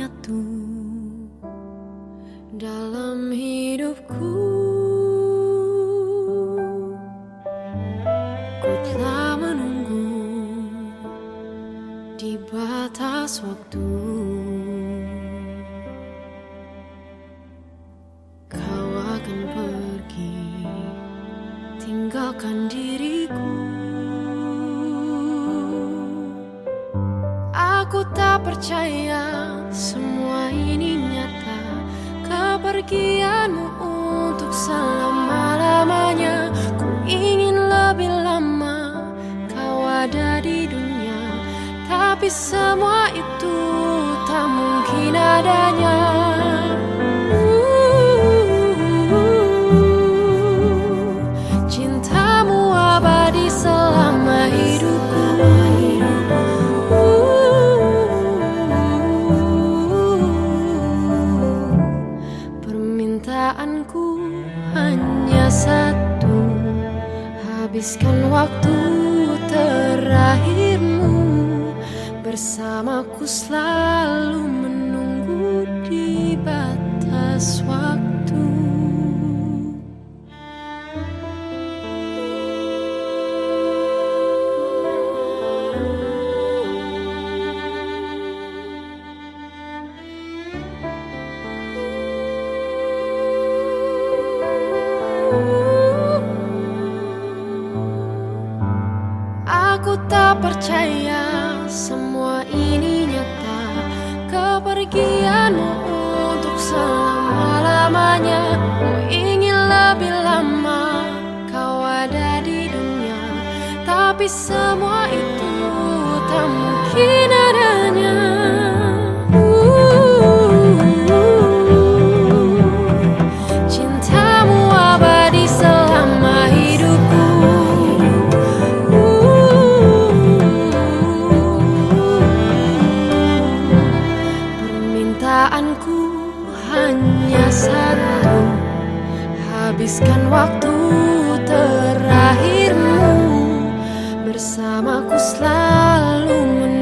menyatu dalam hidupku. Ku telah menunggu di batas waktu. Kau akan pergi, tinggalkan diriku. Aku tak percaya semua ini nyata, kepergianmu untuk selama-lamanya. Ku ingin lebih lama kau ada di dunia, tapi semua itu tak mungkin adanya. Cintamu abadi selama hidupku. Permintaanku hanya satu, habiskan waktu terakhirmu bersamaku, selalu menunggu di batas waktu. Aku tak percaya semua ini nyata, kepergianmu untuk selama-lamanya. Ku ingin lebih lama kau ada di dunia, tapi semua itu tak mungkin adanya. Cintamu abadi selama hidupku. Permintaanku hanya satu, habiskan waktu terakhirmu bersamaku, selalu menunggu